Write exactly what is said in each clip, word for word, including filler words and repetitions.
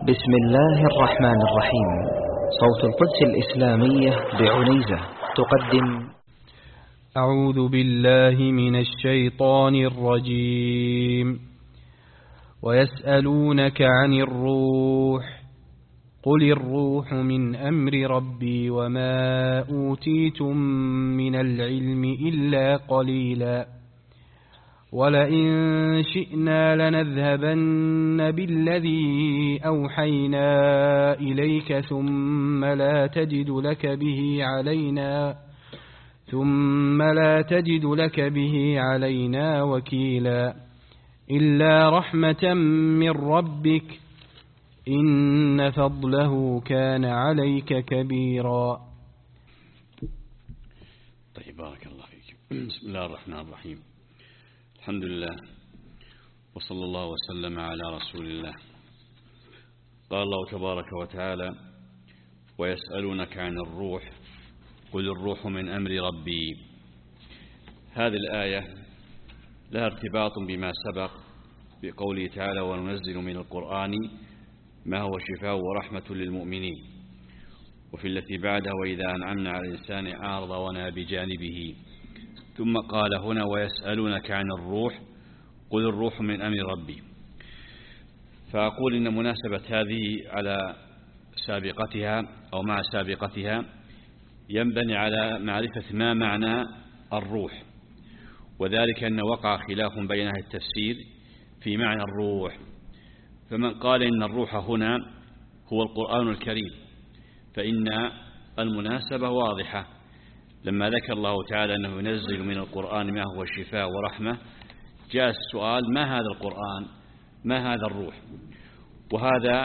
بسم الله الرحمن الرحيم. صوت القدس الإسلامية بعنيزة تقدم. أعوذ بالله من الشيطان الرجيم. ويسألونك عن الروح قل الروح من أمر ربي وما أوتيتم من العلم إلا قليلا ولئن شئنا لنذهبن بالذي أوحينا إليك ثم لا تجد لك به علينا ثم لا تجد لك به علينا وكيلا إلا رحمة من ربك إن فضله كان عليك كبيرا. طيب، بارك الله فيك. بسم الله الرحمن الرحيم. الحمد لله وصلى الله وسلم على رسول الله. قال الله تبارك وتعالى: ويسألونك عن الروح قل الروح من أمر ربي. هذه الآية لها ارتباط بما سبق بقوله تعالى: وننزل من القرآن ما هو شفاء ورحمة للمؤمنين، وفي التي بعدها: وإذا أنعمنا على الإنسان أعرض ونأى بجانبه. ثم قال هنا: ويسألونك عن الروح قل الروح من أمر ربي. فأقول إن مناسبة هذه على سابقتها أو مع سابقتها ينبني على معرفة ما معنى الروح، وذلك أن وقع خلاف بين أهل التفسير في معنى الروح. فمن قال إن الروح هنا هو القرآن الكريم فإن المناسبة واضحة، لما ذكر الله تعالى أنه ينزل من القرآن ما هو شفاء ورحمة، جاء السؤال: ما هذا القرآن؟ ما هذا الروح؟ وهذا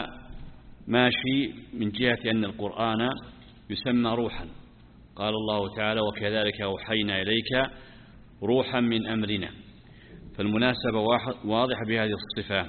ماشي من جهة أن القرآن يسمى روحا. قال الله تعالى: وكذلك أوحينا إليك روحا من أمرنا. فالمناسبة واضحة بهذه الصفة.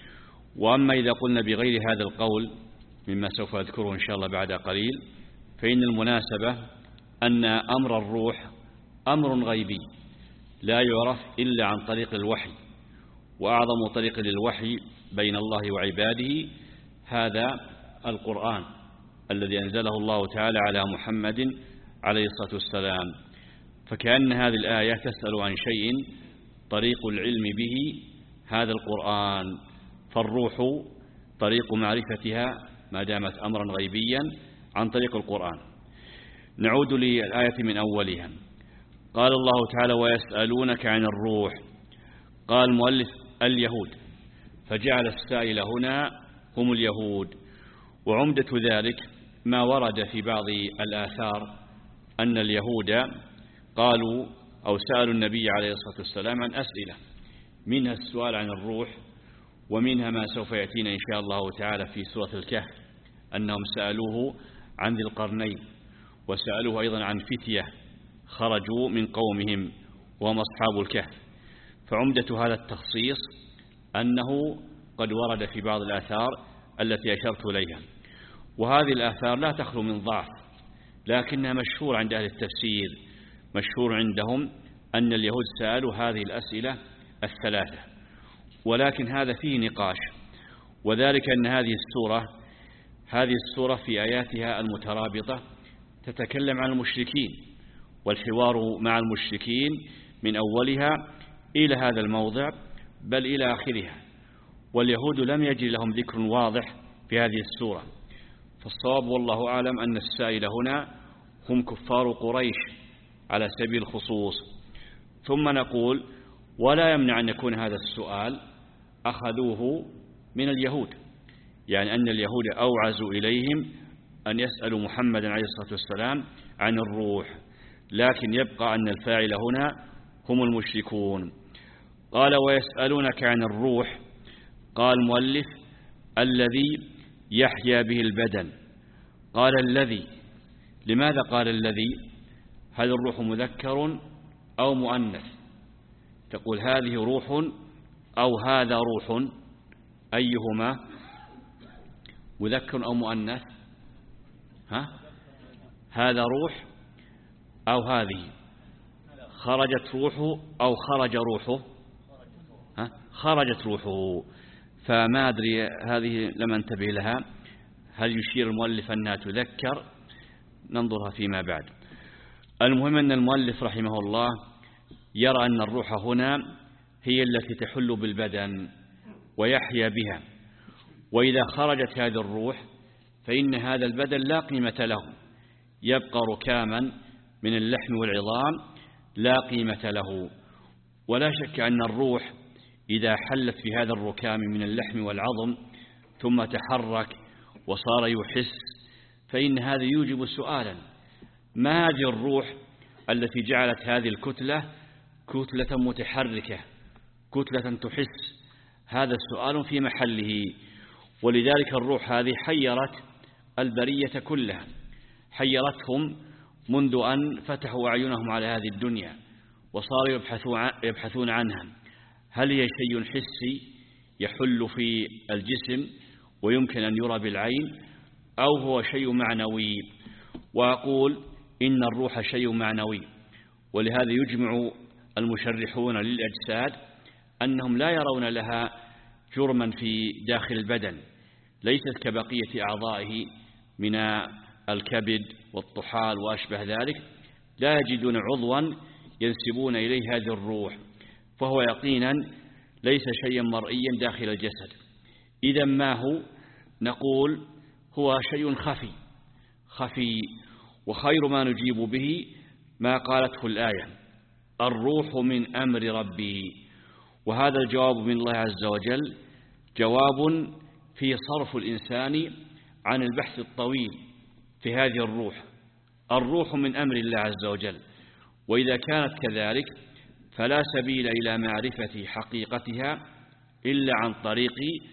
وأما إذا قلنا بغير هذا القول مما سوف أذكره إن شاء الله بعد قليل، فإن المناسبة أن أمر الروح أمر غيبي لا يعرف إلا عن طريق الوحي، وأعظم طريق للوحي بين الله وعباده هذا القرآن الذي أنزله الله تعالى على محمد عليه الصلاة والسلام. فكأن هذه الآية تسأل عن شيء طريق العلم به هذا القرآن، فالروح طريق معرفتها ما دامت أمرا غيبيا عن طريق القرآن. نعود للآية من أولها. قال الله تعالى: ويسألونك عن الروح. قال المؤلف: اليهود، فجعل السائل هنا هم اليهود. وعمدة ذلك ما ورد في بعض الآثار أن اليهود قالوا أو سألوا النبي عليه الصلاة والسلام عن أسئلة، منها السؤال عن الروح، ومنها ما سوف يأتينا إن شاء الله تعالى في سورة الكهف أنهم سألوه عن ذي القرنين، وسألوه أيضا عن فتية خرجوا من قومهم وهم أصحاب الكهف. فعمدة هذا التخصيص أنه قد ورد في بعض الآثار التي أشرت إليها، وهذه الآثار لا تخلو من ضعف، لكنها مشهور عند أهل التفسير، مشهور عندهم أن اليهود سألوا هذه الأسئلة الثلاثة. ولكن هذا فيه نقاش، وذلك أن هذه السورة هذه السورة في آياتها المترابطة تتكلم عن المشركين، والحوار مع المشركين من أولها إلى هذا الموضع بل إلى آخرها. واليهود لم يجري لهم ذكر واضح في هذه السورة، فالصواب والله أعلم أن السائل هنا هم كفار قريش على سبيل الخصوص. ثم نقول: ولا يمنع أن يكون هذا السؤال أخذوه من اليهود، يعني أن اليهود أوعزوا إليهم أن يسألوا محمدا عليه الصلاة والسلام عن الروح، لكن يبقى أن الفاعل هنا هم المشركون. قال: ويسألونك عن الروح. قال المؤلف: الذي يحيا به البدن. قال: الذي. لماذا قال الذي؟ هل الروح مذكر أو مؤنث؟ تقول هذه روح أو هذا روح، أيهما؟ مذكر أو مؤنث؟ ها؟ هذا روح أو هذه؟ خرجت روحه أو خرج روحه؟ ها؟ خرجت روحه. فما أدري هذه لم أنتبه لها، هل يشير المؤلف أنها تذكر؟ ننظرها فيما بعد. المهم أن المؤلف رحمه الله يرى أن الروح هنا هي التي تحل بالبدن ويحيا بها، وإذا خرجت هذه الروح فإن هذا البدن لا قيمة له، يبقى ركاما من اللحم والعظام لا قيمة له. ولا شك أن الروح إذا حلت في هذا الركام من اللحم والعظم ثم تحرك وصار يحس، فإن هذا يوجب سؤالا: ما هذه الروح التي جعلت هذه الكتلة كتلة متحركة، كتلة تحس؟ هذا السؤال في محله. ولذلك الروح هذه حيرت البرية كلها، حيرتهم منذ أن فتحوا أعينهم على هذه الدنيا وصاروا يبحثون عنها. هل هي شيء حسي يحل في الجسم ويمكن أن يرى بالعين، أو هو شيء معنوي؟ وأقول إن الروح شيء معنوي، ولهذا يجمع المشرحون للأجساد أنهم لا يرون لها جرما في داخل البدن، ليست كبقية أعضائه من الكبد والطحال وأشبه ذلك، لا يجدون عضوا ينسبون إليه هذه الروح، فهو يقينا ليس شيئا مرئيا داخل الجسد. إذا ما هو؟ نقول هو شيء خفي خفي وخير ما نجيب به ما قالته الآية: الروح من أمر ربي. وهذا الجواب من الله عز وجل جواب في صرف الإنسان عن البحث الطويل في هذه الروح. الروح من أمر الله عز وجل، وإذا كانت كذلك فلا سبيل إلى معرفة حقيقتها إلا عن طريق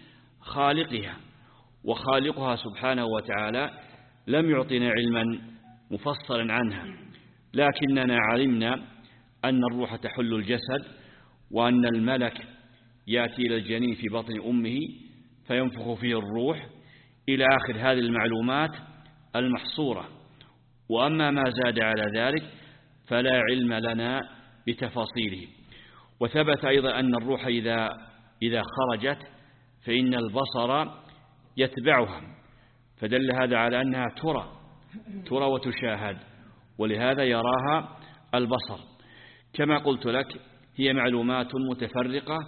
خالقها، وخالقها سبحانه وتعالى لم يعطنا علما مفصلا عنها، لكننا علمنا أن الروح تحل الجسد، وأن الملك يأتي إلى الجنين في بطن أمه فينفخ فيه الروح، إلى آخر هذه المعلومات المحصورة. وأما ما زاد على ذلك فلا علم لنا بتفاصيله. وثبت أيضا أن الروح إذا إذا خرجت فإن البصر يتبعها، فدل هذا على أنها ترى ترى وتشاهد، ولهذا يراها البصر. كما قلت لك هي معلومات متفرقة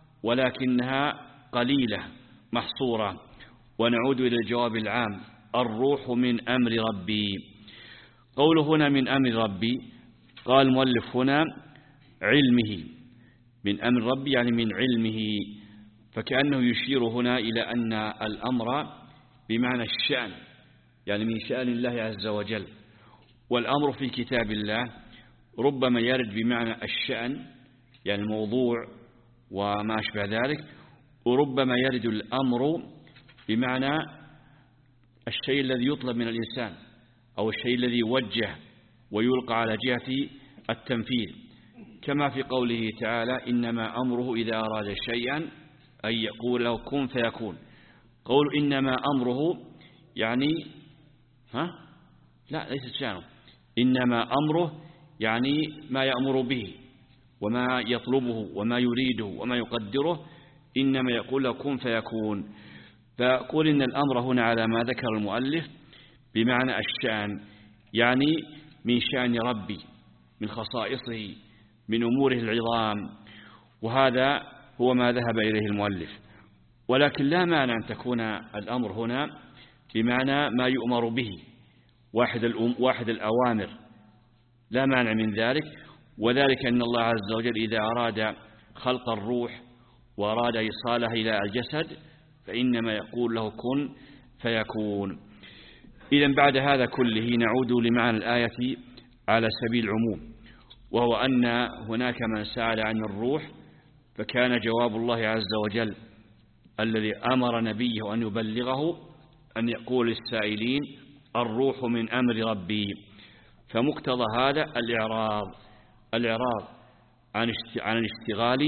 ولكنها قليلة محصورة. ونعود إلى الجواب العام: الروح من أمر ربي. قوله هنا من أمر ربي، قال المؤلف هنا علمه، من أمر ربي يعني من علمه، فكأنه يشير هنا إلى أن الأمر بمعنى الشأن، يعني من شأن الله عز وجل. والأمر في كتاب الله ربما يرد بمعنى الشأن يعني الموضوع وما أشبه ذلك، وربما يرد الأمر بمعنى الشيء الذي يطلب من الإنسان أو الشيء الذي يوجه ويلقى على جهة التنفيذ، كما في قوله تعالى: إنما أمره إذا أراد شيئا أن يقول له كن فيكون. قول إنما أمره يعني ها لا ليس شأنه، إنما أمره يعني ما يأمر به وما يطلبه وما يريده وما يقدره، إنما يقول له كن فيكون. فقول إن الأمر هنا على ما ذكر المؤلف بمعنى الشأن، يعني من شأن ربي، من خصائصه، من أموره العظام، وهذا هو ما ذهب إليه المؤلف. ولكن لا مانع أن تكون الأمر هنا بمعنى ما يؤمر به، واحد, الأم واحد الأوامر، لا مانع من ذلك. وذلك أن الله عز وجل إذا أراد خلق الروح وأراد إيصالها إلى الجسد فإنما يقول له كن فيكون. إذن بعد هذا كله نعود لمعنى الآية على سبيل العموم، وهو أن هناك من سأل عن الروح، فكان جواب الله عز وجل الذي أمر نبيه أن يبلغه أن يقول للسائلين: الروح من أمر ربي. فمقتضى هذا الإعراض الإعراض عن الاشتغال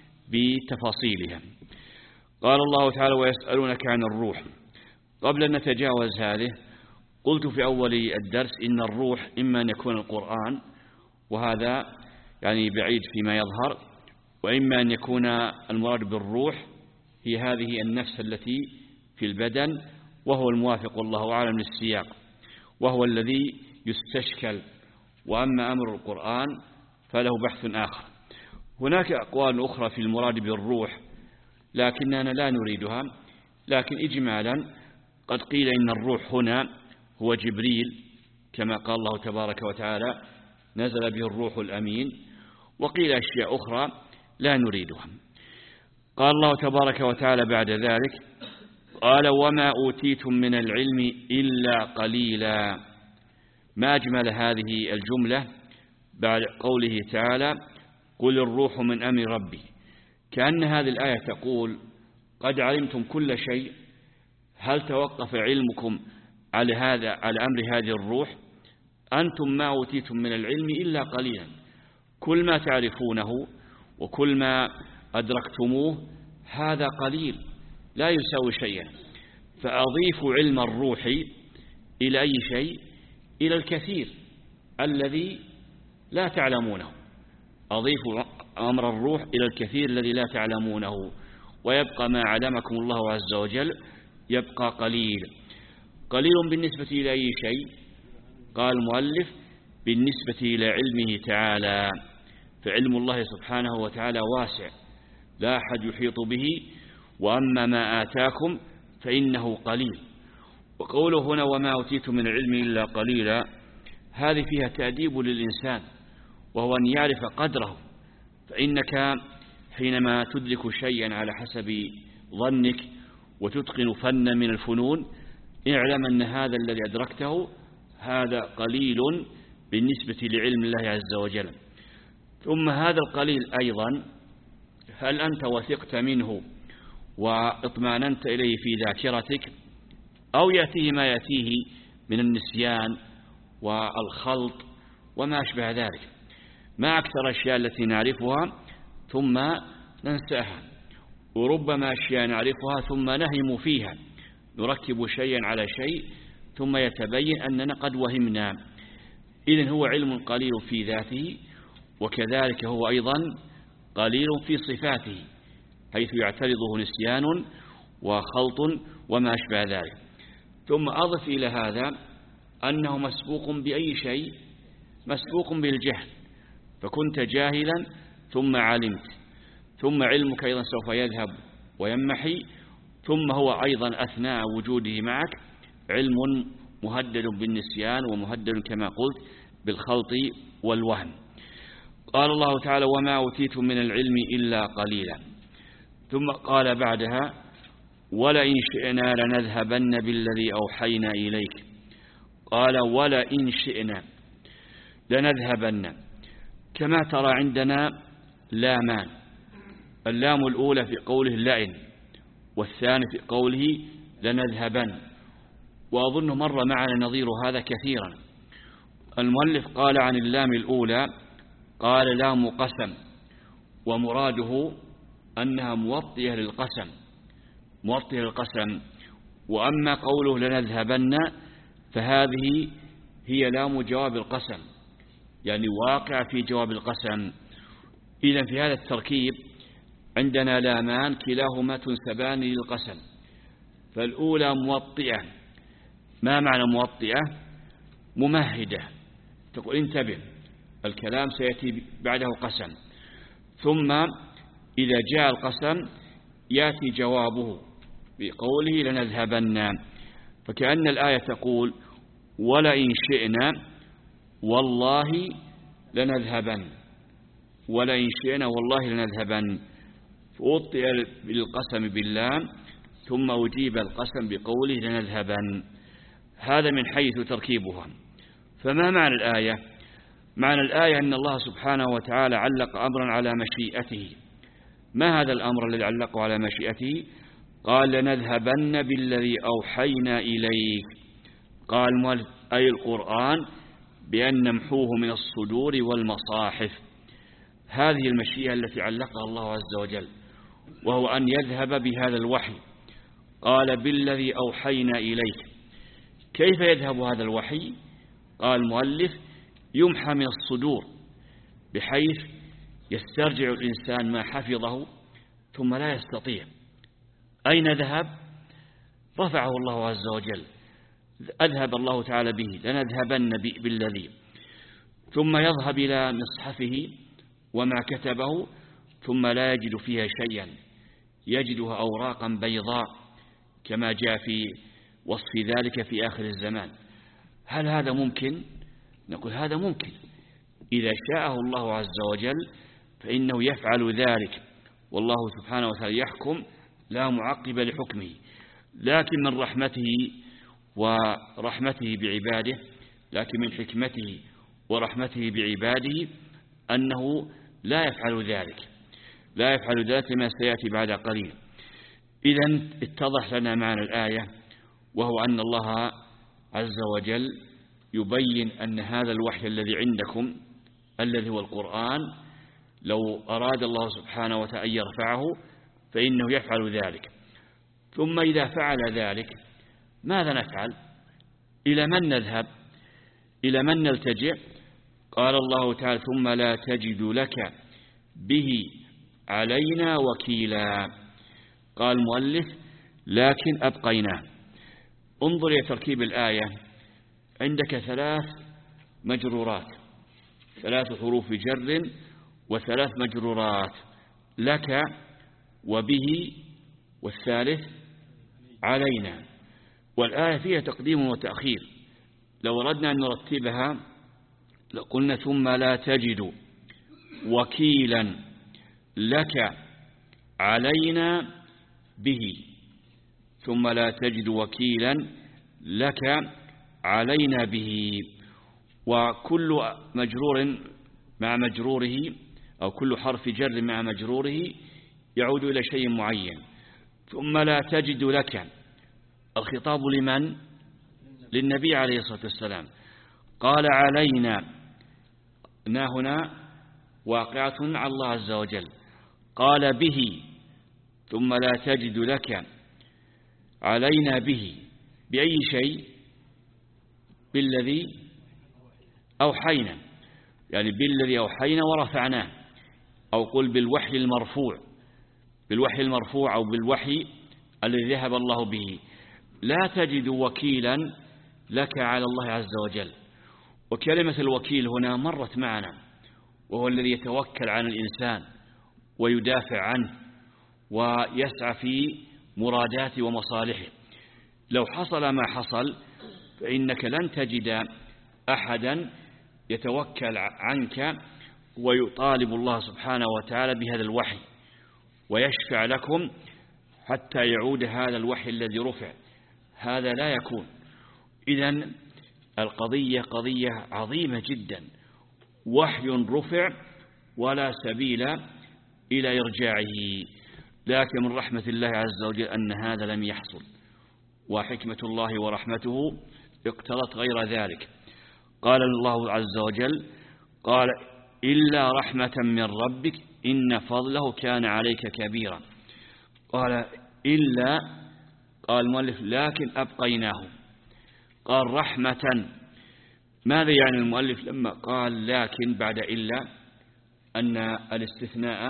بتفاصيلها. قال الله تعالى: ويسألونك عن الروح. قبل أن نتجاوز هذه قلت في أول الدرس إن الروح إما أن يكون القرآن، وهذا يعني بعيد فيما يظهر، وإما أن يكون المراد بالروح هي هذه النفس التي في البدن، وهو الموافق والله أعلم للسياق، وهو الذي يستشكل. وأما أمر القرآن فله بحث آخر. هناك أقوال أخرى في المراد بالروح لكننا لا نريدها، لكن إجمالا قد قيل إن الروح هنا هو جبريل كما قال الله تبارك وتعالى نزل به الروح الأمين، وقيل أشياء أخرى لا نريدها. قال الله تبارك وتعالى بعد ذلك قال وما أوتيتم من العلم إلا قليلا. ما أجمل هذه الجملة بعد قوله تعالى قل الروح من أمر ربي، كأن هذه الآية تقول قد علمتم كل شيء، هل توقف علمكم على هذا على أمر هذه الروح؟ أنتم ما أوتيتم من العلم إلا قليلا، كل ما تعرفونه وكل ما أدركتموه هذا قليل لا يساوي شيئا. فأضيف علم الروح إلى أي شيء؟ إلى الكثير الذي لا تعلمونه. أضيف أمر الروح إلى الكثير الذي لا تعلمونه، ويبقى ما علمكم الله عز وجل يبقى قليل. قليل بالنسبة إلى أي شيء؟ قال المؤلف بالنسبة إلى علمه تعالى، فعلم الله سبحانه وتعالى واسع لا أحد يحيط به، وأما ما آتاكم فإنه قليل. وقوله هنا وما أوتيتم من العلم إلا قليلا، هذه فيها تأديب للإنسان، وهو أن يعرف قدره. فإنك حينما تدرك شيئا على حسب ظنك وتتقن فنا من الفنون، اعلم أن هذا الذي أدركته هذا قليل بالنسبة لعلم الله عز وجل. ثم هذا القليل أيضا هل أنت وثقت منه واطمأننت إليه في ذاكرتك، أو يأتيه ما يأتيه من النسيان والخلط وما أشبه ذلك؟ ما أكثر الأشياء التي نعرفها ثم ننساها، وربما أشياء نعرفها ثم نهم فيها، نركب شيئا على شيء ثم يتبين أننا قد وهمنا. إذن هو علم قليل في ذاته، وكذلك هو أيضا قليل في صفاته، حيث يعترضه نسيان وخلط وما أشبه ذلك. ثم أضف إلى هذا أنه مسبوق بأي شيء؟ مسبوق بالجهل، فكنت جاهلا ثم علمت، ثم علمك أيضا سوف يذهب ويمحي، ثم هو أيضا أثناء وجوده معك علم مهدد بالنسيان ومهدد كما قلت بالخلط والوهم. قال الله تعالى وما أوتيتم من العلم إلا قليلا. ثم قال بعدها ولئن شئنا لنذهبن بالذي أوحينا إليك. قال ولئن شئنا لنذهبن، كما ترى عندنا لامان، اللام الأولى في قوله لئن، والثاني في قوله لنذهبن، وأظن مر معنا نظير هذا كثيرا. المؤلف قال عن اللام الأولى قال لام قسم، ومراده أنها موطئة للقسم، موطئة للقسم. وأما قوله لنذهبن فهذه هي لام جواب القسم، يعني واقع في جواب القسم. إذن في هذا التركيب عندنا لامان كلاهما تنسبان للقسم. فالأولى موطئة. ما معنى موطئة؟ ممهدة، تقول انتبه الكلام سيأتي بعده قسم، ثم إذا جاء القسم يأتي جوابه بقوله لنذهبن. فكأن الآية تقول ولئن شئنا والله لنذهبن، ولئن شئنا والله لنذهبن، فوطئ بالقسم باللام ثم أجيب القسم بقوله لنذهبن. هذا من حيث تركيبها. فما معنى الآية؟ معنى الآية أن الله سبحانه وتعالى علق أمرا على مشيئته. ما هذا الأمر الذي علقه على مشيئته؟ قال لنذهبن بالذي أوحينا إليك. قال أي القرآن بأن نمحوه من الصدور والمصاحف. هذه المشيئة التي علقها الله عز وجل، وهو أن يذهب بهذا الوحي. قال بالذي أوحينا إليك. كيف يذهب هذا الوحي؟ قال المؤلف يمحى من الصدور، بحيث يسترجع الإنسان ما حفظه ثم لا يستطيع، أين ذهب؟ رفعه الله عز وجل، أذهب الله تعالى به، لنذهبن بالذي، ثم يذهب إلى مصحفه وما كتبه ثم لا يجد فيها شيئا، يجدها أوراقا بيضاء كما جاء في وصف ذلك في آخر الزمان. هل هذا ممكن؟ نقول هذا ممكن، إذا شاءه الله عز وجل فإنه يفعل ذلك، والله سبحانه وتعالى يحكم لا معقب لحكمه. لكن من رحمته ورحمته بعباده لكن من حكمته ورحمته بعباده أنه لا يفعل ذلك لا يفعل ذلك ما سيأتي بعد قليل. إذن اتضح لنا معنى الآية، وهو أن الله عز وجل يبين أن هذا الوحي الذي عندكم الذي هو القرآن لو أراد الله سبحانه وتعالى أن يرفعه فإنه يفعل ذلك. ثم إذا فعل ذلك ماذا نفعل؟ إلى من نذهب؟ إلى من نلتجئ؟ قال الله تعالى ثم لا تجد لك به علينا وكيلا. قال المؤلف لكن أبقيناه. انظر إلى تركيب الآية، عندك ثلاث مجرورات، ثلاث حروف جر وثلاث مجرورات، لك وبه والثالث علينا، والآية فيها تقديم وتأخير. لو أردنا أن نرتبها لقلنا ثم لا تجد وكيلا لك علينا به، ثم لا تجد وكيلا لك علينا به. وكل مجرور مع مجروره أو كل حرف جر مع مجروره يعود إلى شيء معين. ثم لا تجد لك، الخطاب لمن؟ للنبي عليه الصلاة والسلام. قال علينا، نا هنا واقعة على الله عز وجل. قال به، ثم لا تجد لك علينا به، بأي شيء؟ بالذي أوحينا، يعني بالذي أوحينا ورفعناه، أو قل بالوحي المرفوع، بالوحي المرفوع أو بالوحي الذي ذهب الله به. لا تجد وكيلا لك على الله عز وجل. وكلمة الوكيل هنا مرت معنا، وهو الذي يتوكل عن الإنسان ويدافع عنه ويسعى في مراداته ومصالحه. لو حصل ما حصل فإنك لن تجد أحدا يتوكل عنك ويطالب الله سبحانه وتعالى بهذا الوحي ويشفع لكم حتى يعود هذا الوحي الذي رفع. هذا لا يكون. إذن القضية قضية عظيمة جدا، وحي رفع ولا سبيل إلى إرجاعه. لكن من رحمة الله عز وجل أن هذا لم يحصل، وحكمة الله ورحمته اقتضت غير ذلك. قال الله عز وجل قال إلا رحمة من ربك إن فضله كان عليك كبيرا. قال إلا، قال المؤلف لكن أبقيناه. قال رحمة. ماذا يعني المؤلف لما قال لكن بعد إلا؟ أن الاستثناء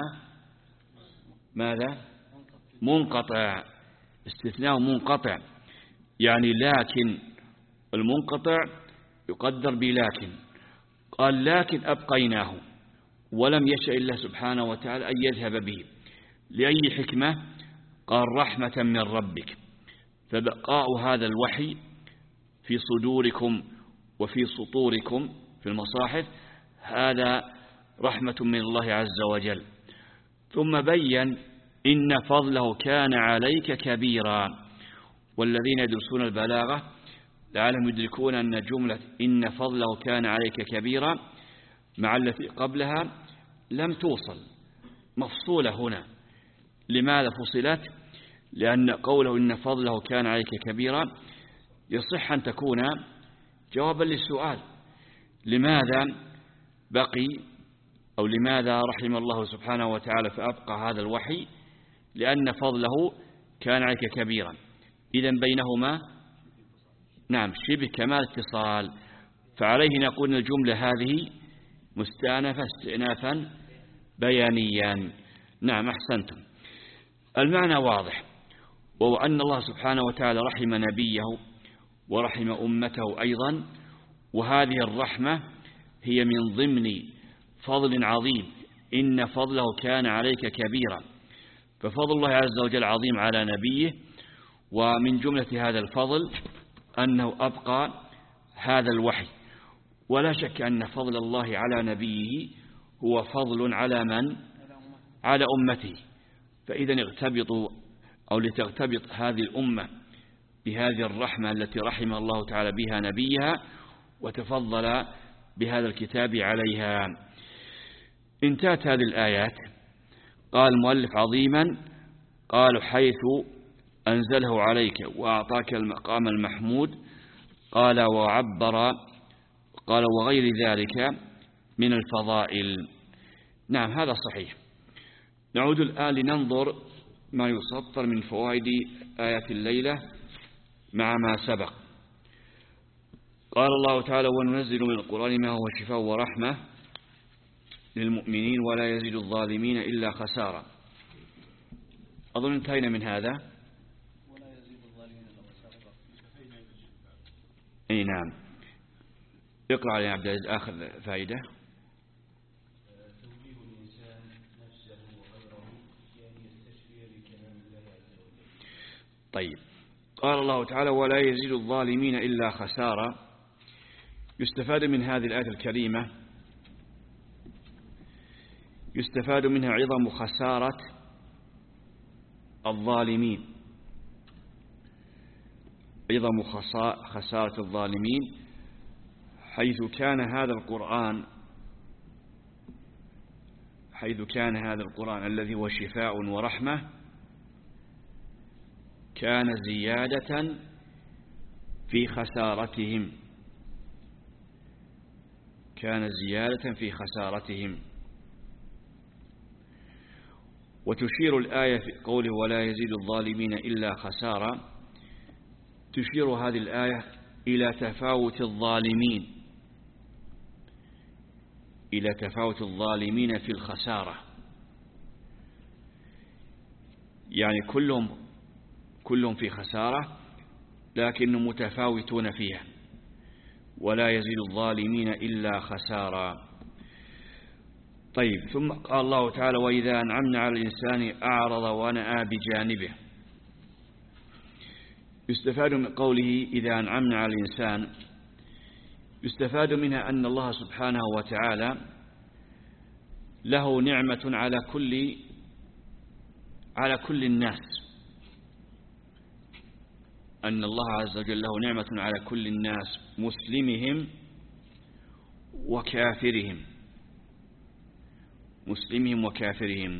ماذا؟ منقطع، استثناء منقطع، يعني لكن المنقطع يقدر بلكن. قال لكن أبقيناه، ولم يشاء الله سبحانه وتعالى أن يذهب به. لأي حكمة؟ قال رحمة من ربك. فبقاء هذا الوحي في صدوركم وفي سطوركم في المصاحف هذا رحمة من الله عز وجل. ثم بين إن فضله كان عليك كبيرا. والذين يدرسون البلاغة لعلهم يدركون أن جملة إن فضله كان عليك كبيرا مع التي قبلها لم توصل، مفصولة هنا. لماذا فصلت؟ لأن قوله إن فضله كان عليك كبيرا يصح أن تكون جوابا للسؤال، لماذا بقي أو لماذا رحم الله سبحانه وتعالى فأبقى هذا الوحي؟ لأن فضله كان عليك كبيرا. إذن بينهما نعم شبه كمال اتصال. فعليه نقول الجملة هذه مستأنفة استئنافا بيانيا. نعم أحسنتم، المعنى واضح. وهو أن الله سبحانه وتعالى رحم نبيه ورحم أمته أيضا، وهذه الرحمة هي من ضمن فضل عظيم، إن فضله كان عليك كبيرا. ففضل الله عز وجل عظيم على نبيه، ومن جملة هذا الفضل أنه أبقى هذا الوحي. ولا شك أن فضل الله على نبيه هو فضل على من؟ على أمته. فإذا اغتبطوا أو لتغتبط هذه الأمة بهذه الرحمة التي رحم الله تعالى بها نبيها وتفضل بهذا الكتاب عليها. انتهت هذه الآيات. قال المؤلف عظيما، قال حيث أنزله عليك وأعطاك المقام المحمود، قال وعبر قال وغير ذلك من الفضائل. نعم هذا صحيح. نعود الآن لننظر ما يسطر من فوائد آيات الليلة مع ما سبق. قال الله تعالى وننزل من القرآن ما هو شفاء ورحمة للمؤمنين ولا يزيد الظالمين إلا خسارة. أظن انتهينا من هذا. ولا يزيد الظالمين إلا خسارة. أي نعم. اقرأ علي عبد العزيز آخر فائدة. توجيه الإنسان نفسه وغيره يعني يستشفي بكلام الله عز وجل. طيب، قال الله تعالى ولا يزيد الظالمين إلا خسارة. يستفاد من هذه الآية الكريمة يستفاد منها عظم خسارة الظالمين، عظم خسارة الظالمين، حيث كان هذا القرآن حيث كان هذا القرآن الذي هو شفاء ورحمة كان زيادة في خسارتهم كان زيادة في خسارتهم. وتشير الآية في قوله ولا يزيد الظالمين إلا خسارة، تشير هذه الآية إلى تفاوت الظالمين إلى تفاوت الظالمين في الخسارة، يعني كلهم كلهم في خسارة لكنهم متفاوتون فيها. ولا يزيد الظالمين إلا خسارة. طيب، ثم قال الله تعالى وإذا أنعمنا على الإنسان أعرض ونأى بجانبه. يستفاد من قوله إذا أنعمنا على الإنسان، يستفاد منها أن الله سبحانه وتعالى له نعمة على كل على كل الناس، أن الله عز وجل له نعمة على كل الناس مسلمهم وكافرهم مسلمهم وكافرهم.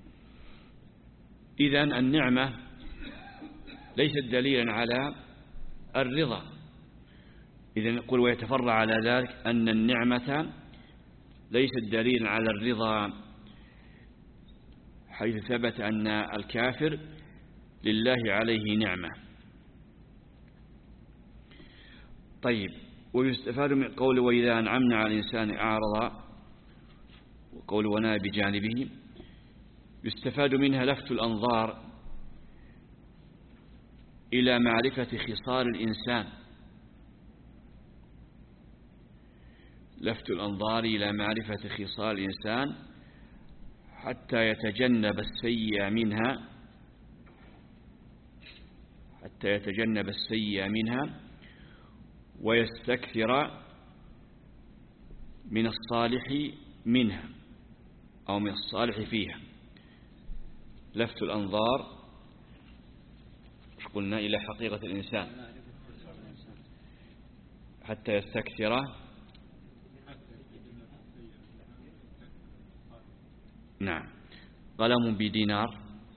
إذن النعمة ليست دليلا على الرضا. إذن نقول ويتفرع على ذلك أن النعمة ليست دليلا على الرضا، حيث ثبت أن الكافر لله عليه نعمة. طيب، ويستفاد من قول وإذا أنعمنا على الإنسان أعرض وقول ونأى بجانبه، يستفاد منها لفت الأنظار إلى معرفة خصال الإنسان لفت الأنظار إلى معرفة خصال الإنسان حتى يتجنب السيء منها حتى يتجنب السيء منها ويستكثر من الصالح منها أو من الصالح فيها. لفت الأنظار قلنا إلى حقيقة الإنسان حتى يستكثر نعم. قلم بدينار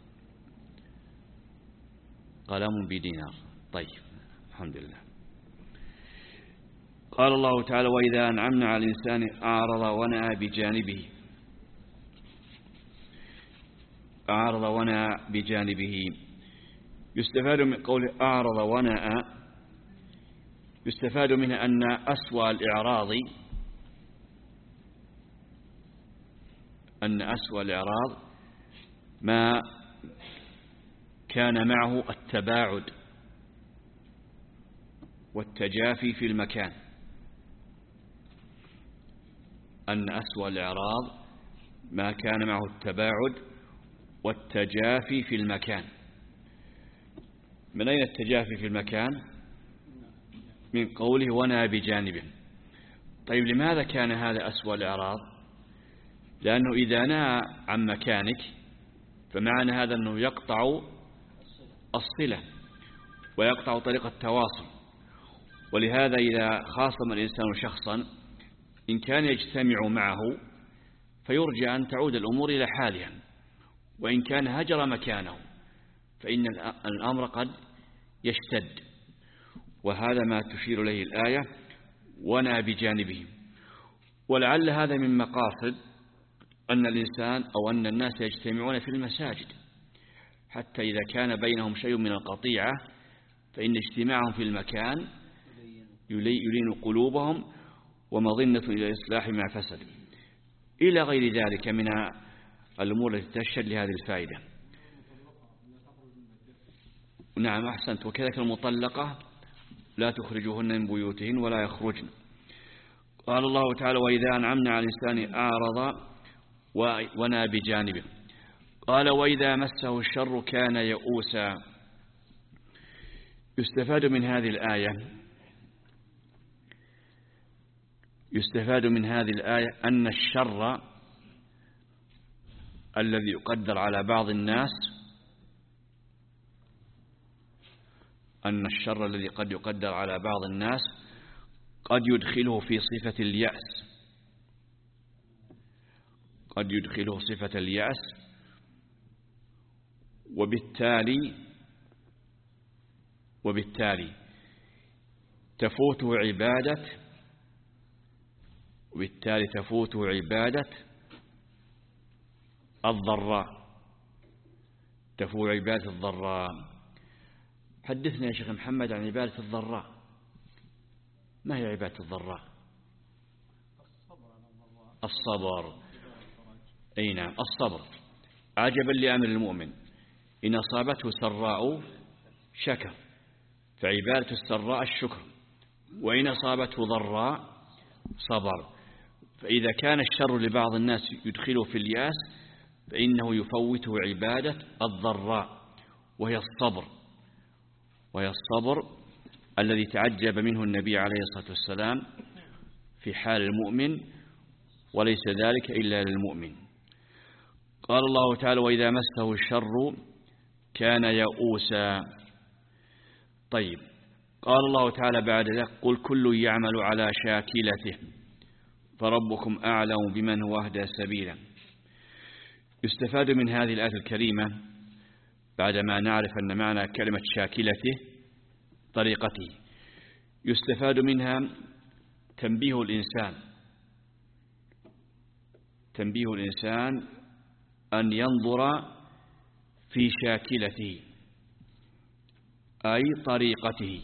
قلم بدينار. طيب، الحمد لله. قال الله تعالى وإذا أنعمنا على الإنسان أعرض ونأى بجانبه أعرض ونأى بجانبه. يستفاد من قول أعرض ونأى يستفاد منها أن أسوأ الإعراض أن أسوأ الإعراض ما كان معه التباعد والتجافي في المكان، أن أسوأ الإعراض ما كان معه التباعد والتجافي في المكان. من أين التجافي في المكان؟ من قوله ونأى بجانبه. طيب لماذا كان هذا أسوأ الإعراض؟ لأنه إذا نأى عن مكانك فمعنى هذا أنه يقطع الصلة ويقطع طريق التواصل. ولهذا إذا خاصم الإنسان شخصا إن كان يجتمع معه فيرجى أن تعود الأمور إلى حالها، وإن كان هجر مكانه فإن الأمر قد يشتد. وهذا ما تشير إليه الآية ونأى بجانبه. ولعل هذا من مقاصد أن الإنسان أو أن الناس يجتمعون في المساجد، حتى إذا كان بينهم شيء من القطيعة فإن اجتماعهم في المكان يلين قلوبهم ومظنة إلى إصلاح ما فسد، إلى غير ذلك من الأمور التي تشهد لهذه الفائدة. نعم أحسنت. وكذلك المطلقة لا تخرجوهن من بيوتهن ولا يخرجن. قال الله تعالى وإذا أنعمنا على الإنسان أعرض ونأى بجانبه. قال وإذا مسه الشر كان يئوسا. يستفاد من هذه الآية يستفاد من هذه الآية أن الشر الذي يقدر على بعض الناس أن الشر الذي قد يقدر على بعض الناس قد يدخله في صفة اليأس قد يدخله صفة اليأس وبالتالي وبالتالي تفوته عبادة وبالتالي تفوته عبادة الضراء تفوت عبادة الضراء. حدثنا يا شيخ محمد عن عبادة الضراء. ما هي عبادة الضراء؟ الصبر. أي نعم الصبر. عجبا لأمر المؤمن إن أصابته سراء شكر، فعبادة السراء الشكر، وإن أصابته ضراء صبر. فإذا كان الشر لبعض الناس يدخله في الياس فإنه يفوته عبادة الضراء وهي الصبر وهي الصبر الذي تعجب منه النبي عليه الصلاة والسلام في حال المؤمن، وليس ذلك إلا للمؤمن. قال الله تعالى وإذا مسه الشر كان يئوسا. طيب قال الله تعالى بعد ذلك قل كل يعمل على شاكلته فربكم أعلم بمن هو أهدى سبيلا. يستفاد من هذه الآية الكريمة بعدما نعرف أن معنى كلمة شاكلته طريقته، يستفاد منها تنبيه الإنسان تنبيه الإنسان أن ينظر في شاكلته أي طريقته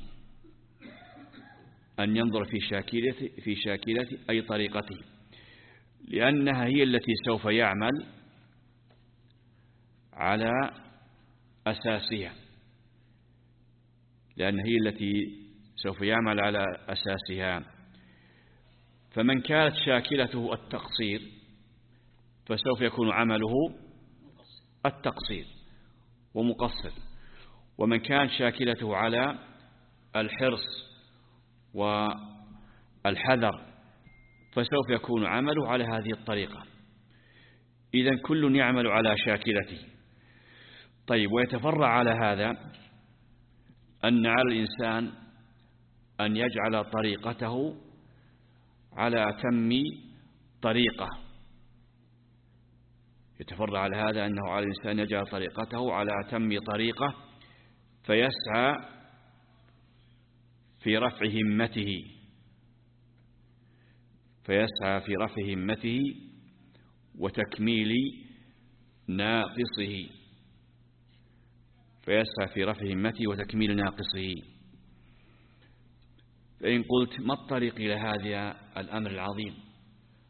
أن ينظر في شاكلته في شاكلته أي طريقته، لأنها هي التي سوف يعمل على أساسها لأن هي التي سوف يعمل على أساسها. فمن كانت شاكلته التقصير فسوف يكون عمله التقصير ومقصر، ومن كان شاكلته على الحرص والحذر فسوف يكون عمله على هذه الطريقة. إذن كل يعمل على شاكلته. طيب ويتفرع على هذا أن على الإنسان أن يجعل طريقته على أتم طريقة يتفرع على هذا أنه على الإنسان يجعل طريقته على أتم طريقة فيسعى في رفع همته فيسعى في رفع همته وتكميل ناقصه فيسعى في رفع همته وتكميل ناقصه. فإن قلت ما الطريق إلى هذا الأمر العظيم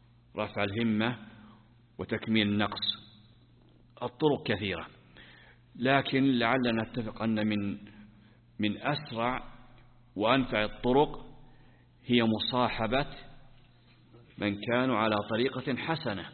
رفع الهمة وتكميل النقص؟ الطرق كثيرة، لكن لعلنا نتفق أن من من أسرع وأنفع الطرق هي مصاحبة من كانوا على طريقة حسنة،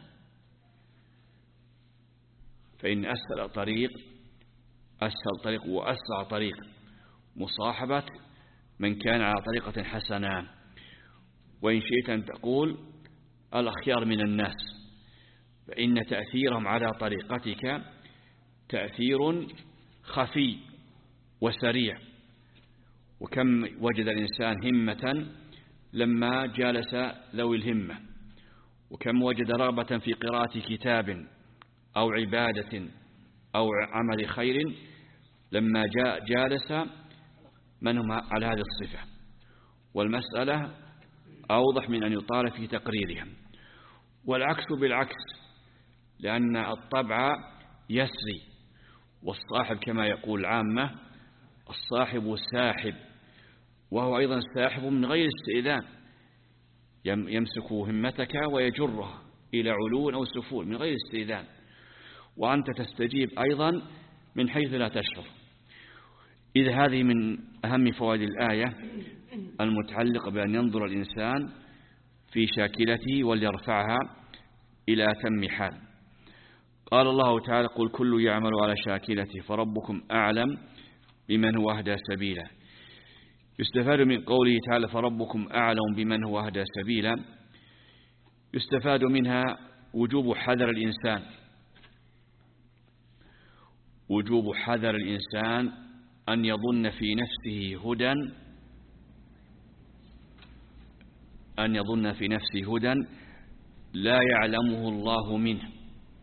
فإن أسهل طريق أسهل طريق وأسرع طريق مصاحبة من كان على طريقة حسنة. وإن شئت أن تقول الأخيار من الناس، فإن تأثيرهم على طريقتك تأثير خفي وسريع. وكم وجد الإنسان همة لما جالس ذوي الهمة، وكم وجد رغبة في قراءة كتاب أو عبادة أو عمل خير لما جاء جالس من هم على هذه الصفة. والمسألة أوضح من أن يطال في تقريرهم. والعكس بالعكس، لأن الطبع يسري، والصاحب كما يقول العامة الصاحب ساحب، وهو أيضا ساحب من غير استئذان، يمسك همتك ويجرها إلى علو أو سفول من غير استئذان، وأنت تستجيب أيضا من حيث لا تشعر. إذا هذه من أهم فوائد الآية المتعلقة بأن ينظر الإنسان في شاكلته وليرفعها إلى أتم حال. قال الله تعالى: قل كل يعمل على شاكلته فربكم أعلم بمن هو أهدى سبيلا. يستفاد من قوله تعالى فربكم أعلم بمن هو أهدى سبيلا، يستفاد منها وجوب حذر الإنسان وجوب حذر الإنسان أن يظن في نفسه هدى أن يظن في نفسه هدى لا يعلمه الله منه.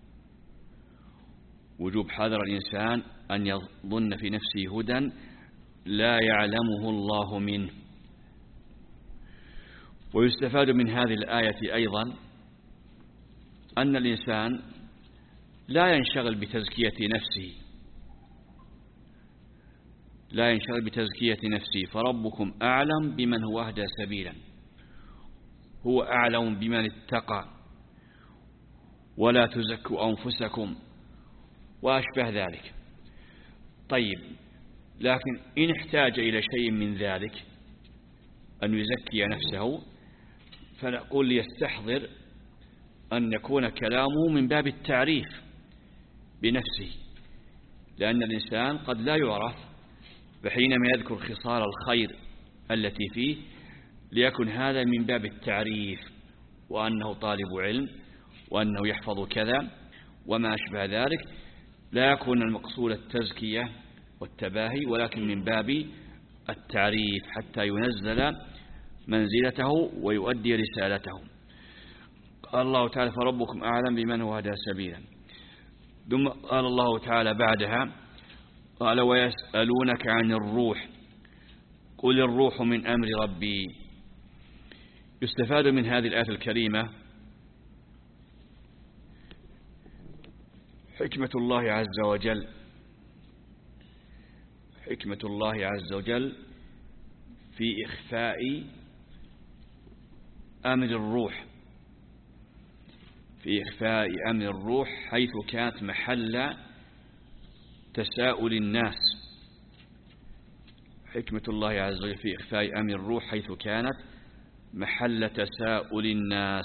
وجوب حذر الإنسان أن يظن في نفسه هدى لا يعلمه الله منه. ويستفاد من هذه الآية أيضا أن الإنسان لا ينشغل بتزكية نفسه لا ينشغل بتزكية نفسه فربكم أعلم بمن هو أهدى سبيلا، هو أعلم بمن اتقى، ولا تزكوا أنفسكم وأشبه ذلك. طيب، لكن إن احتاج إلى شيء من ذلك أن يزكي نفسه فنقول ليستحضر أن يكون كلامه من باب التعريف بنفسه، لأن الإنسان قد لا يعرف، فحينما يذكر خصال الخير التي فيه ليكن هذا من باب التعريف، وأنه طالب علم وأنه يحفظ كذا وما أشبه ذلك، لا يكون المقصود التزكية والتباهي، ولكن من باب التعريف حتى ينزل منزلته ويؤدي رسالته. قال الله تعالى فربكم أعلم بمن هو هدى سبيلا. ثم قال الله تعالى بعدها قال ويسألونك عن الروح قل الروح من أمر ربي. يستفاد من هذه الآية الكريمة حكمة الله عز وجل حكمة الله عز وجل في إخفاء أمر الروح في إخفاء أمر الروح حيث كانت محل تساؤل الناس. حكمة الله عز وجل في إخفاء أمر الروح حيث كانت محل تساؤل الناس.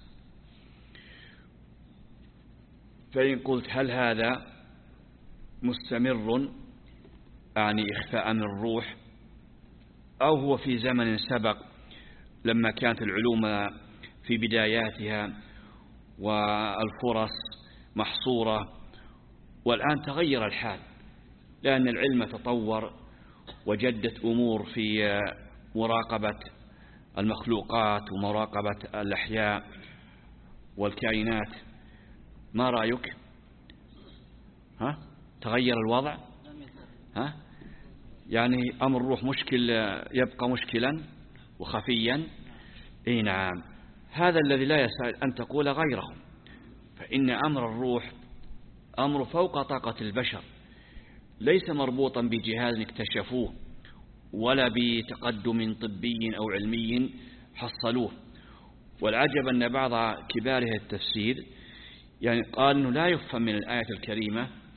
فإن قلت هل هذا مستمر يعني إخفاء أمر الروح، أو هو في زمن سبق لما كانت العلوم في بداياتها والفرص محصورة، والآن تغير الحال لأن العلم تطور وجدت أمور في مراقبة المخلوقات ومراقبة الأحياء والكائنات. ما رأيك؟ ها؟ تغير الوضع؟ ها؟ يعني أمر الروح مشكل يبقى مشكلا وخفيا؟ إيه نعم، هذا الذي لا يسأل أن تقول غيره، فإن أمر الروح أمر فوق طاقة البشر، ليس مربوطا بجهاز اكتشفوه ولا بتقدم طبي أو علمي حصلوه. والعجب أن بعض كبار التفسير يعني قال أنه لا يفهم من الآية الكريمة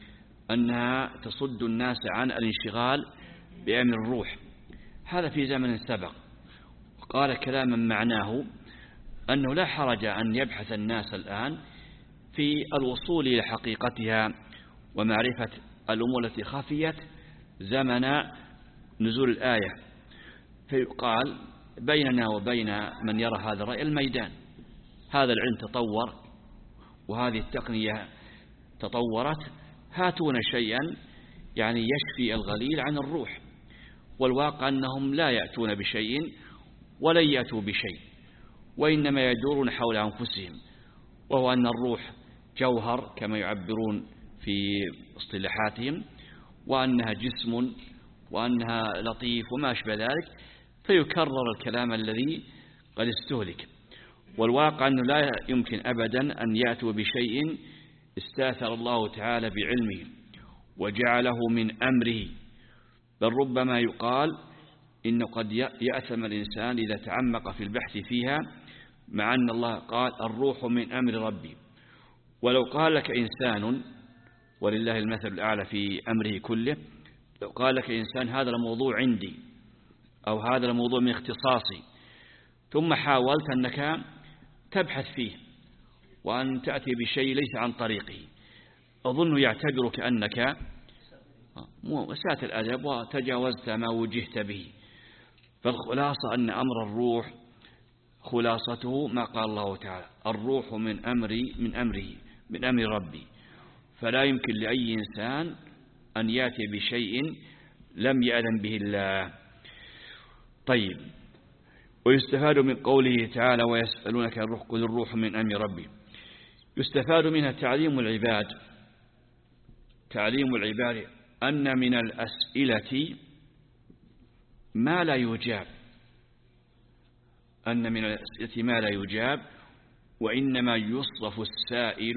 أنها تصد الناس عن الانشغال بأمر الروح، هذا في زمن سبق. وقال كلاما معناه أنه لا حرج أن يبحث الناس الآن في الوصول إلى حقيقتها ومعرفة الأمور التي خفيت زمن نزول الآية، فيقال بيننا وبين من يرى هذا الرأي الميدان. هذا العلم تطور وهذه التقنية تطورت، هاتون شيئا يعني يشفي الغليل عن الروح. والواقع أنهم لا يأتون بشيء ولن يأتوا بشيء، وإنما يدورون حول أنفسهم، وهو أن الروح جوهر كما يعبرون في اصطلاحاتهم، وأنها جسم وأنها لطيف وما أشبه ذلك، فيكرر الكلام الذي قد استهلك. والواقع أنه لا يمكن أبدا أن يأتوا بشيء استاثر الله تعالى بعلمه وجعله من أمره، بل ربما يقال إنه قد يأثم الإنسان إذا تعمق في البحث فيها، مع أن الله قال الروح من أمر ربي. ولو قال لك إنسان، ولله المثل الأعلى في أمره كله، لو قال لك إنسان هذا الموضوع عندي أو هذا الموضوع من اختصاصي، ثم حاولت أنك تبحث فيه وأن تأتي بشيء ليس عن طريقه، أظن يعتبرك أنك وسعت الأدب وتجاوزت ما وجهت به. فالخلاصة أن أمر الروح خلاصته ما قال الله تعالى الروح من أمري من أمره من أمر ربي، فلا يمكن لأي إنسان أن يأتي بشيء لم يأذن به الله. طيب، ويستفاد من قوله تعالى ويسألونك الروح قل الروح من أمر ربي، يستفاد منها تعليم العباد تعليم العباد أن من الأسئلة ما لا يجاب أن من الأسئلة ما لا يجاب وإنما يصرف السائل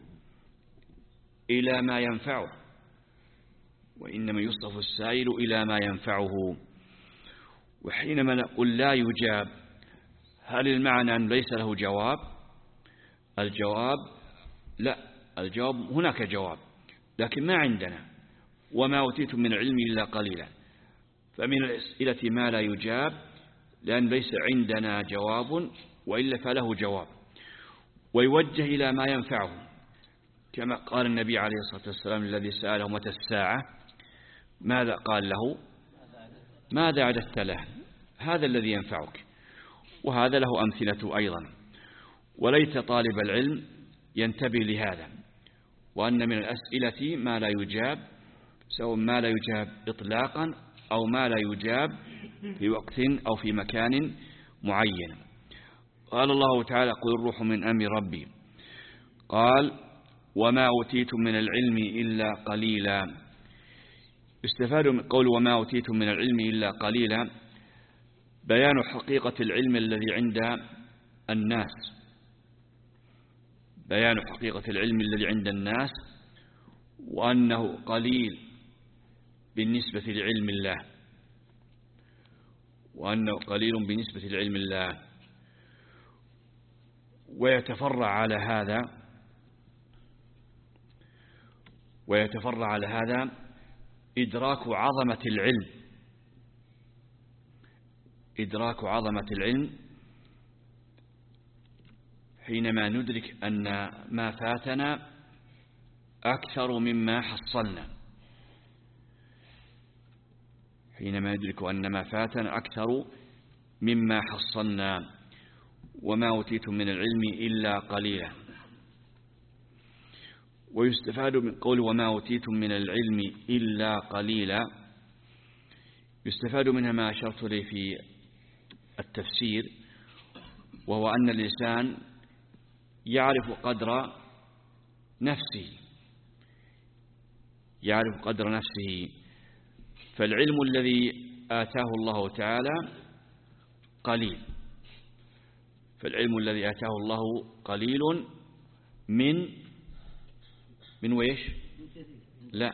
إلى ما ينفعه وإنما يصرف السائل إلى ما ينفعه. وحينما نقول لا يجاب، هل المعنى أن ليس له جواب؟ الجواب لا، الجواب هناك جواب، لكن ما عندنا. وما أوتيتم من العلم إلا قليلا، فمن الأسئلة ما لا يجاب لأن ليس عندنا جواب، وإلا فله جواب ويوجه إلى ما ينفعه، كما قال النبي عليه الصلاة والسلام الذي سأله متى الساعة، ماذا قال له؟ ماذا أعددت له؟ هذا الذي ينفعك. وهذا له أمثلة أيضا، وليت طالب العلم ينتبه لهذا، وأن من الأسئلة ما لا يجاب، سواء ما لا يجاب إطلاقا أو ما لا يجاب في وقت أو في مكان معين. قال الله تعالى قل الروح من أمر ربي، قال وما أوتيتم من العلم إلا قليلا. يستفاد من قول وما أوتيتم من العلم إلا قليلا بيان حقيقة العلم الذي عند الناس بيان حقيقة العلم الذي عند الناس وأنه قليل بالنسبة لعلم الله وأنه قليل بالنسبة لعلم الله ويتفرع على هذا ويتفرع على هذا إدراك عظمة العلم إدراك عظمة العلم حينما ندرك أن ما فاتنا أكثر مما حصلنا حينما ندرك أن ما فاتنا أكثر مما حصلنا وما أوتيتم من العلم إلا قليلا. ويستفاد من قول وما أوتيتم من العلم إلا قليلا، يستفاد منها ما أشرت لي في التفسير، وهو أن الإنسان يعرف قدر نفسه يعرف قدر نفسه فالعلم الذي آتاه الله تعالى قليل فالعلم الذي آتاه الله قليل من من ويش لا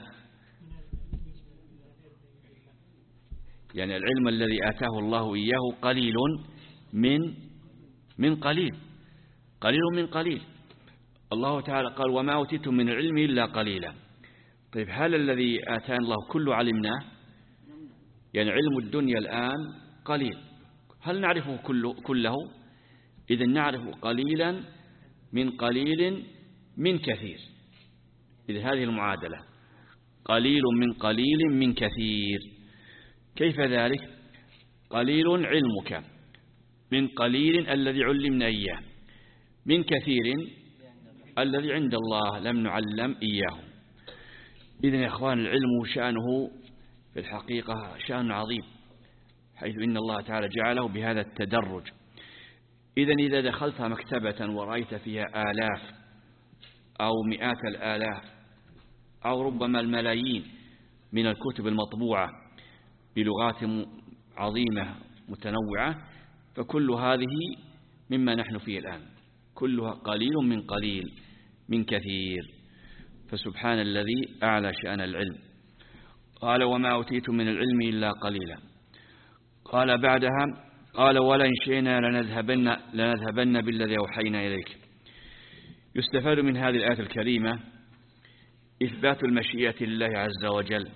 يعني العلم الذي آتاه الله إياه قليل من من قليل قليل من قليل. الله تعالى قال وما أوتيتم من العلم إلا قليلا، طيب هل الذي آتانا الله كله علمناه؟ يعني علم الدنيا الآن قليل، هل نعرفه كله, كله؟ إذن نعرف قليلا من قليل من كثير. إذن هذه المعادلة، قليل من قليل من كثير. كيف ذلك؟ قليل علمك من قليل الذي علمنا إياه من كثير الذي عند الله لم نعلم إياه. إذن يا إخوان العلم شأنه في الحقيقة شأن عظيم، حيث إن الله تعالى جعله بهذا التدرج. إذن إذا دخلت مكتبة ورأيت فيها آلاف أو مئات الآلاف أو ربما الملايين من الكتب المطبوعة بلغات عظيمة متنوعة، فكل هذه مما نحن فيه الآن، كلها قليل من قليل من كثير. فسبحان الذي أعلى شأن العلم. قال وما أوتيتم من العلم إلا قليلا. قال بعدها قال ولئن شئنا لنذهبن, لنذهبن بالذي أوحينا إليك. يستفاد من هذه الآية الكريمة إثبات المشيئة لله عز وجل،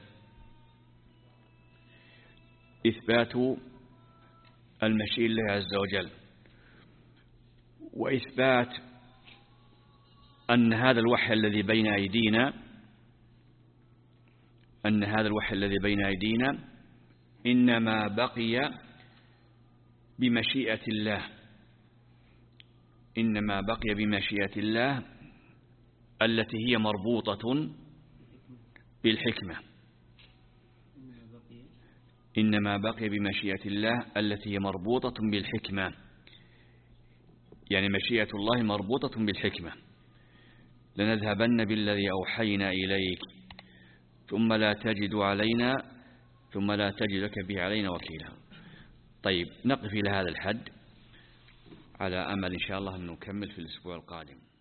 إثبات المشيئة لله عز وجل، وإثبات أن هذا الوحي الذي بين أيدينا أن هذا الوحي الذي بين أيدينا إنما بقي بمشيئة الله، إنما بقي بمشيئة الله التي هي مربوطة بالحكمة، إنما بقي بمشيئة الله التي هي مربوطة بالحكمة، يعني مشيئة الله مربوطة بالحكمة. لنذهبن بالذي أوحينا إليك ثم لا تجد علينا ثم لا تجد لك به علينا وكيلا. طيب نقف إلى هذا الحد على أمل إن شاء الله أن نكمل في الأسبوع القادم.